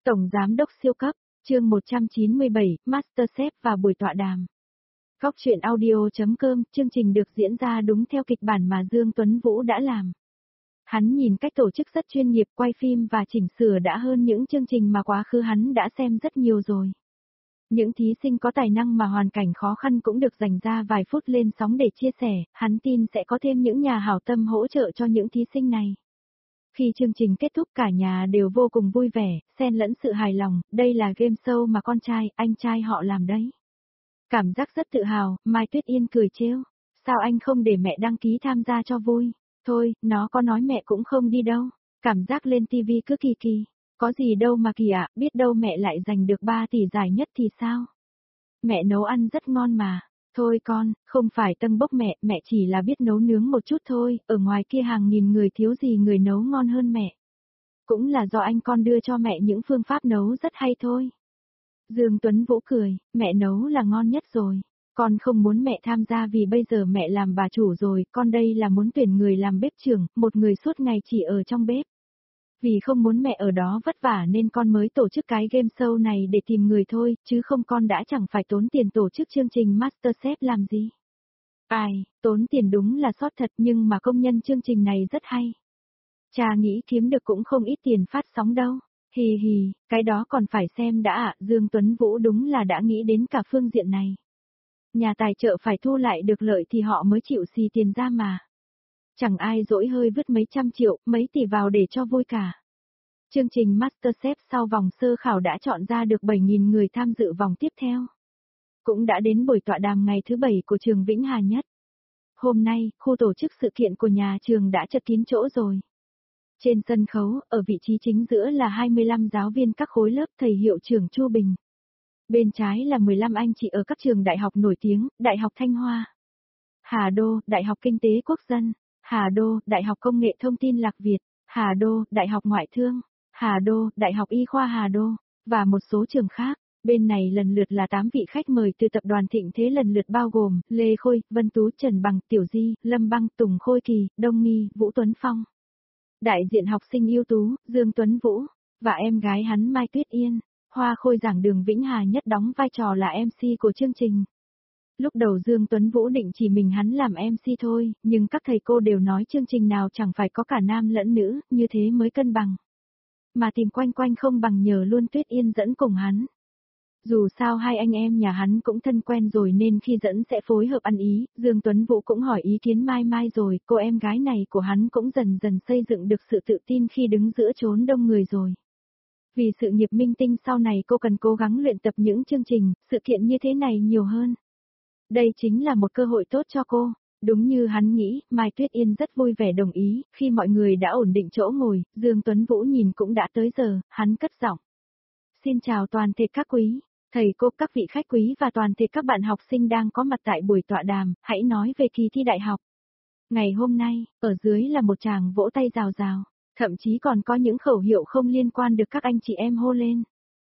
Tổng Giám đốc siêu cấp, chương 197, MasterChef và buổi tọa đàm. Góc truyện audio.com, chương trình được diễn ra đúng theo kịch bản mà Dương Tuấn Vũ đã làm. Hắn nhìn cách tổ chức rất chuyên nghiệp, quay phim và chỉnh sửa đã hơn những chương trình mà quá khứ hắn đã xem rất nhiều rồi. Những thí sinh có tài năng mà hoàn cảnh khó khăn cũng được dành ra vài phút lên sóng để chia sẻ, hắn tin sẽ có thêm những nhà hảo tâm hỗ trợ cho những thí sinh này. Khi chương trình kết thúc cả nhà đều vô cùng vui vẻ, xen lẫn sự hài lòng, đây là game show mà con trai, anh trai họ làm đấy. Cảm giác rất tự hào, Mai Tuyết Yên cười trêu. Sao anh không để mẹ đăng ký tham gia cho vui? Thôi, nó có nói mẹ cũng không đi đâu. Cảm giác lên tivi cứ kỳ kỳ. Có gì đâu mà kỳ ạ, biết đâu mẹ lại giành được 3 tỷ giải nhất thì sao? Mẹ nấu ăn rất ngon mà. Thôi con, không phải tâng bốc mẹ chỉ là biết nấu nướng một chút thôi, ở ngoài kia hàng nghìn người thiếu gì người nấu ngon hơn mẹ. Cũng là do anh con đưa cho mẹ những phương pháp nấu rất hay thôi. Dương Tuấn Vũ cười, mẹ nấu là ngon nhất rồi. Con không muốn mẹ tham gia vì bây giờ mẹ làm bà chủ rồi, con đây là muốn tuyển người làm bếp trưởng, một người suốt ngày chỉ ở trong bếp. Vì không muốn mẹ ở đó vất vả nên con mới tổ chức cái game show này để tìm người thôi, chứ không con đã chẳng phải tốn tiền tổ chức chương trình MasterChef làm gì. Ai, tốn tiền đúng là sót thật nhưng mà công nhân chương trình này rất hay. Cha nghĩ kiếm được cũng không ít tiền phát sóng đâu. Hì hì, cái đó còn phải xem đã ạ, Dương Tuấn Vũ đúng là đã nghĩ đến cả phương diện này. Nhà tài trợ phải thu lại được lợi thì họ mới chịu xì tiền ra mà. Chẳng ai dỗi hơi vứt mấy trăm triệu, mấy tỷ vào để cho vui cả. Chương trình MasterChef sau vòng sơ khảo đã chọn ra được 7.000 người tham dự vòng tiếp theo. Cũng đã đến buổi tọa đàm ngày thứ 7 của trường Vĩnh Hà Nhất. Hôm nay, khu tổ chức sự kiện của nhà trường đã chật kín chỗ rồi. Trên sân khấu, ở vị trí chính giữa là 25 giáo viên các khối lớp thầy hiệu trưởng Chu Bình. Bên trái là 15 anh chị ở các trường đại học nổi tiếng, Đại học Thanh Hoa, Hà Đô, Đại học Kinh tế Quốc dân, Hà Đô, Đại học Công nghệ Thông tin Lạc Việt, Hà Đô, Đại học Ngoại thương, Hà Đô, Đại học Y khoa Hà Đô, và một số trường khác. Bên này lần lượt là 8 vị khách mời từ tập đoàn Thịnh Thế lần lượt bao gồm Lê Khôi, Vân Tú, Trần Bằng, Tiểu Di, Lâm Băng, Tùng Khôi Kỳ, Đông Nghi, Vũ Tuấn Phong. Đại diện học sinh ưu tú, Dương Tuấn Vũ, và em gái hắn Mai Tuyết Yên. Hoa Khôi giảng đường Vĩnh Hà Nhất đóng vai trò là MC của chương trình. Lúc đầu Dương Tuấn Vũ định chỉ mình hắn làm MC thôi, nhưng các thầy cô đều nói chương trình nào chẳng phải có cả nam lẫn nữ, như thế mới cân bằng. Mà tìm quanh quanh không bằng nhờ luôn Tuyết Yên dẫn cùng hắn. Dù sao hai anh em nhà hắn cũng thân quen rồi nên khi dẫn sẽ phối hợp ăn ý, Dương Tuấn Vũ cũng hỏi ý kiến Mai Mai rồi, cô em gái này của hắn cũng dần dần xây dựng được sự tự tin khi đứng giữa chốn đông người rồi. Vì sự nghiệp minh tinh sau này cô cần cố gắng luyện tập những chương trình, sự kiện như thế này nhiều hơn. Đây chính là một cơ hội tốt cho cô. Đúng như hắn nghĩ, Mai Tuyết Yên rất vui vẻ đồng ý, khi mọi người đã ổn định chỗ ngồi, Dương Tuấn Vũ nhìn cũng đã tới giờ, hắn cất giọng. Xin chào toàn thể các quý, thầy cô, các vị khách quý và toàn thể các bạn học sinh đang có mặt tại buổi tọa đàm, hãy nói về kỳ thi đại học. Ngày hôm nay, ở dưới là một tràng vỗ tay rào rào, thậm chí còn có những khẩu hiệu không liên quan được các anh chị em hô lên.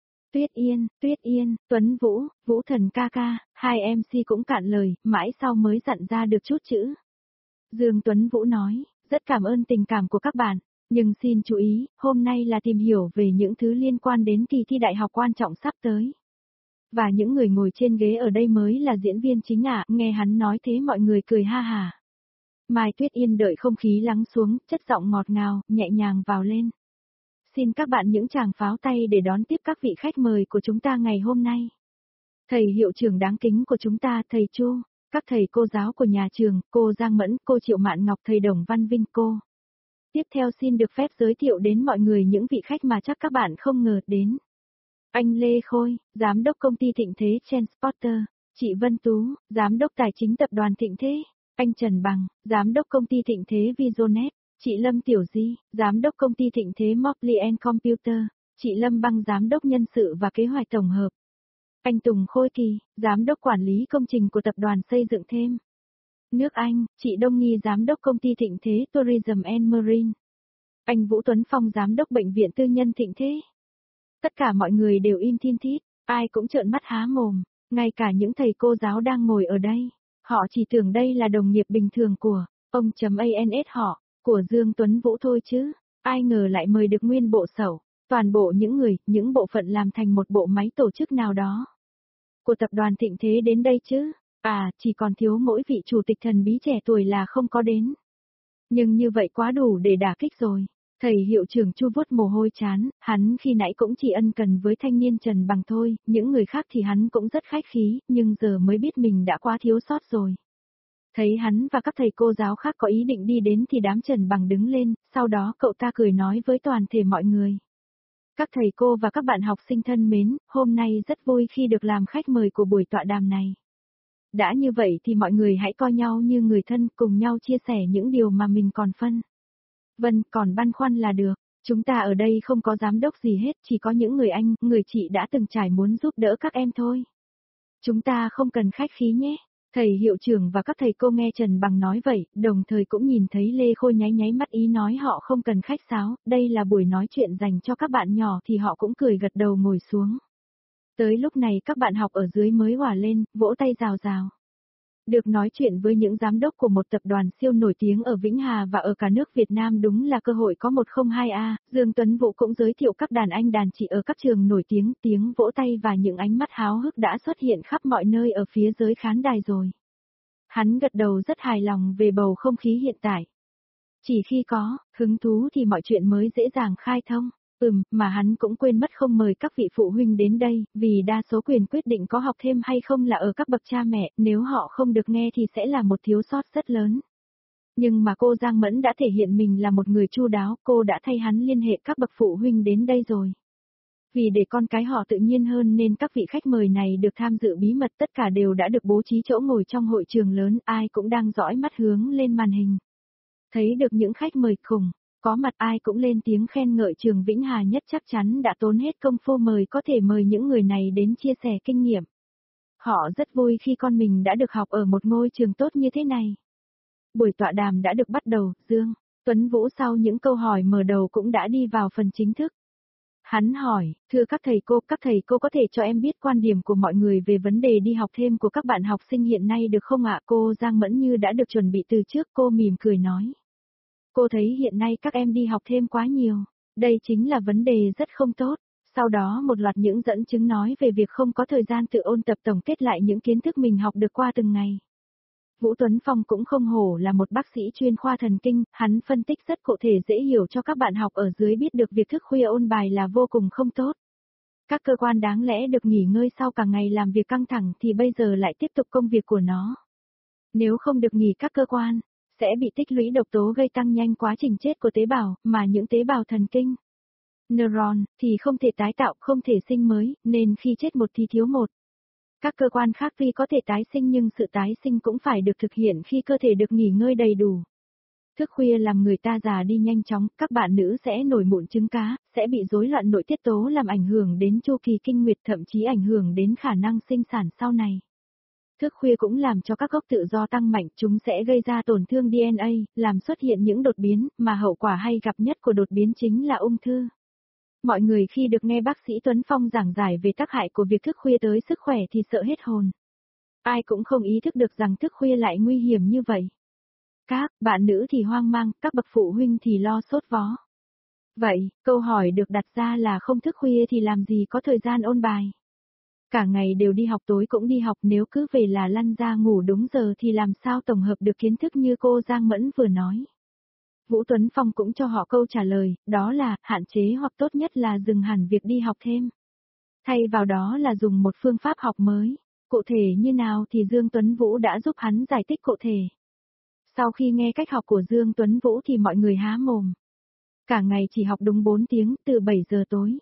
Tuyết Yên, Tuấn Vũ, Vũ Thần ca ca, hai MC cũng cạn lời, mãi sau mới dặn ra được chút chữ. Dương Tuấn Vũ nói, rất cảm ơn tình cảm của các bạn, nhưng xin chú ý, hôm nay là tìm hiểu về những thứ liên quan đến kỳ thi đại học quan trọng sắp tới. Và những người ngồi trên ghế ở đây mới là diễn viên chính ạ, nghe hắn nói thế mọi người cười ha hả. Mai Tuyết Yên đợi không khí lắng xuống, chất giọng ngọt ngào, nhẹ nhàng vào lên. Xin các bạn những tràng pháo tay để đón tiếp các vị khách mời của chúng ta ngày hôm nay. Thầy hiệu trưởng đáng kính của chúng ta, thầy Chu, các thầy cô giáo của nhà trường, cô Giang Mẫn, cô Triệu Mạn Ngọc, thầy Đồng Văn Vinh, cô. Tiếp theo xin được phép giới thiệu đến mọi người những vị khách mà chắc các bạn không ngờ đến. Anh Lê Khôi, Giám đốc công ty Thịnh Thế Transporter, chị Vân Tú, Giám đốc tài chính tập đoàn Thịnh Thế, anh Trần Bằng, Giám đốc công ty Thịnh Thế Visionet, chị Lâm Tiểu Di, Giám đốc công ty Thịnh Thế Mobley and Computer, chị Lâm Băng Giám đốc nhân sự và kế hoạch tổng hợp. Anh Tùng Khôi Kỳ, Giám đốc quản lý công trình của tập đoàn xây dựng thêm. Nước Anh, chị Đông Nghi Giám đốc công ty Thịnh Thế Tourism and Marine. Anh Vũ Tuấn Phong Giám đốc bệnh viện tư nhân Thịnh Thế. Tất cả mọi người đều im thiên thít, ai cũng trợn mắt há mồm, ngay cả những thầy cô giáo đang ngồi ở đây. Họ chỉ tưởng đây là đồng nghiệp bình thường của ông .ans họ, của Dương Tuấn Vũ thôi chứ, ai ngờ lại mời được nguyên bộ sẩu, Toàn bộ những người, những bộ phận làm thành một bộ máy tổ chức nào đó. Của tập đoàn Thịnh Thế đến đây chứ? À, chỉ còn thiếu mỗi vị chủ tịch thần bí trẻ tuổi là không có đến. Nhưng như vậy quá đủ để đả kích rồi. Thầy hiệu trưởng Chu vuốt mồ hôi chán, hắn khi nãy cũng chỉ ân cần với thanh niên Trần Bằng thôi, những người khác thì hắn cũng rất khách khí, nhưng giờ mới biết mình đã quá thiếu sót rồi. Thấy hắn và các thầy cô giáo khác có ý định đi đến thì đám Trần Bằng đứng lên, sau đó cậu ta cười nói với toàn thể mọi người. Các thầy cô và các bạn học sinh thân mến, hôm nay rất vui khi được làm khách mời của buổi tọa đàm này. Đã như vậy thì mọi người hãy coi nhau như người thân, cùng nhau chia sẻ những điều mà mình còn phân. Vâng, còn băn khoăn là được. Chúng ta ở đây không có giám đốc gì hết, chỉ có những người anh, người chị đã từng trải muốn giúp đỡ các em thôi. Chúng ta không cần khách khí nhé. Thầy hiệu trưởng và các thầy cô nghe Trần Bằng nói vậy, đồng thời cũng nhìn thấy Lê Khôi nháy nháy mắt ý nói họ không cần khách sáo, đây là buổi nói chuyện dành cho các bạn nhỏ thì họ cũng cười gật đầu ngồi xuống. Tới lúc này các bạn học ở dưới mới hòa lên, vỗ tay rào rào. Được nói chuyện với những giám đốc của một tập đoàn siêu nổi tiếng ở Vĩnh Hà và ở cả nước Việt Nam đúng là cơ hội có 102A, Dương Tuấn Vũ cũng giới thiệu các đàn anh đàn chị ở các trường nổi tiếng vỗ tay và những ánh mắt háo hức đã xuất hiện khắp mọi nơi ở phía dưới khán đài rồi. Hắn gật đầu rất hài lòng về bầu không khí hiện tại. Chỉ khi có hứng thú thì mọi chuyện mới dễ dàng khai thông. Mà hắn cũng quên mất không mời các vị phụ huynh đến đây, vì đa số quyền quyết định có học thêm hay không là ở các bậc cha mẹ, nếu họ không được nghe thì sẽ là một thiếu sót rất lớn. Nhưng mà cô Giang Mẫn đã thể hiện mình là một người chu đáo, cô đã thay hắn liên hệ các bậc phụ huynh đến đây rồi. Vì để con cái họ tự nhiên hơn nên các vị khách mời này được tham dự bí mật tất cả đều đã được bố trí chỗ ngồi trong hội trường lớn, ai cũng đang dõi mắt hướng lên màn hình. Thấy được những khách mời khủng. Có mặt ai cũng lên tiếng khen ngợi trường Vĩnh Hà nhất chắc chắn đã tốn hết công phu mời có thể mời những người này đến chia sẻ kinh nghiệm. Họ rất vui khi con mình đã được học ở một ngôi trường tốt như thế này. Buổi tọa đàm đã được bắt đầu, Dương Tuấn Vũ sau những câu hỏi mở đầu cũng đã đi vào phần chính thức. Hắn hỏi, thưa các thầy cô có thể cho em biết quan điểm của mọi người về vấn đề đi học thêm của các bạn học sinh hiện nay được không ạ? Cô Giang Mẫn như đã được chuẩn bị từ trước, cô mỉm cười nói. Cô thấy hiện nay các em đi học thêm quá nhiều. Đây chính là vấn đề rất không tốt. Sau đó một loạt những dẫn chứng nói về việc không có thời gian tự ôn tập tổng kết lại những kiến thức mình học được qua từng ngày. Vũ Tuấn Phong cũng không hổ là một bác sĩ chuyên khoa thần kinh, hắn phân tích rất cụ thể dễ hiểu cho các bạn học ở dưới biết được việc thức khuya ôn bài là vô cùng không tốt. Các cơ quan đáng lẽ được nghỉ ngơi sau cả ngày làm việc căng thẳng thì bây giờ lại tiếp tục công việc của nó. Nếu không được nghỉ các cơ quan, sẽ bị tích lũy độc tố gây tăng nhanh quá trình chết của tế bào, mà những tế bào thần kinh, neuron, thì không thể tái tạo, không thể sinh mới, nên khi chết một thì thiếu một. Các cơ quan khác tuy có thể tái sinh nhưng sự tái sinh cũng phải được thực hiện khi cơ thể được nghỉ ngơi đầy đủ. Thức khuya làm người ta già đi nhanh chóng, các bạn nữ sẽ nổi mụn trứng cá, sẽ bị rối loạn nội tiết tố làm ảnh hưởng đến chu kỳ kinh nguyệt, thậm chí ảnh hưởng đến khả năng sinh sản sau này. Thức khuya cũng làm cho các gốc tự do tăng mạnh, chúng sẽ gây ra tổn thương DNA, làm xuất hiện những đột biến, mà hậu quả hay gặp nhất của đột biến chính là ung thư. Mọi người khi được nghe bác sĩ Tuấn Phong giảng giải về tác hại của việc thức khuya tới sức khỏe thì sợ hết hồn. Ai cũng không ý thức được rằng thức khuya lại nguy hiểm như vậy. Các bạn nữ thì hoang mang, các bậc phụ huynh thì lo sốt vó. Vậy, câu hỏi được đặt ra là không thức khuya thì làm gì có thời gian ôn bài. Cả ngày đều đi học tối cũng đi học, nếu cứ về là lăn ra ngủ đúng giờ thì làm sao tổng hợp được kiến thức như cô Giang Mẫn vừa nói. Vũ Tuấn Phong cũng cho họ câu trả lời, đó là hạn chế hoặc tốt nhất là dừng hẳn việc đi học thêm. Thay vào đó là dùng một phương pháp học mới. Cụ thể như nào thì Dương Tuấn Vũ đã giúp hắn giải thích cụ thể. Sau khi nghe cách học của Dương Tuấn Vũ thì mọi người há mồm. Cả ngày chỉ học đúng 4 tiếng, từ 7 giờ tối.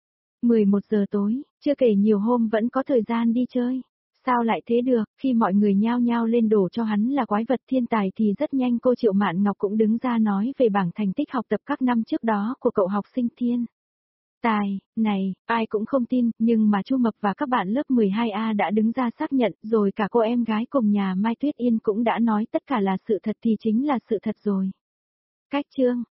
11 giờ tối, chưa kể nhiều hôm vẫn có thời gian đi chơi. Sao lại thế được, khi mọi người nhao nhao lên đổ cho hắn là quái vật thiên tài thì rất nhanh cô Triệu Mạn Ngọc cũng đứng ra nói về bảng thành tích học tập các năm trước đó của cậu học sinh thiên tài, này, ai cũng không tin, nhưng mà Chu Mập và các bạn lớp 12A đã đứng ra xác nhận, rồi cả cô em gái cùng nhà Mai Tuyết Yên cũng đã nói tất cả là sự thật thì chính là sự thật rồi. Cách chương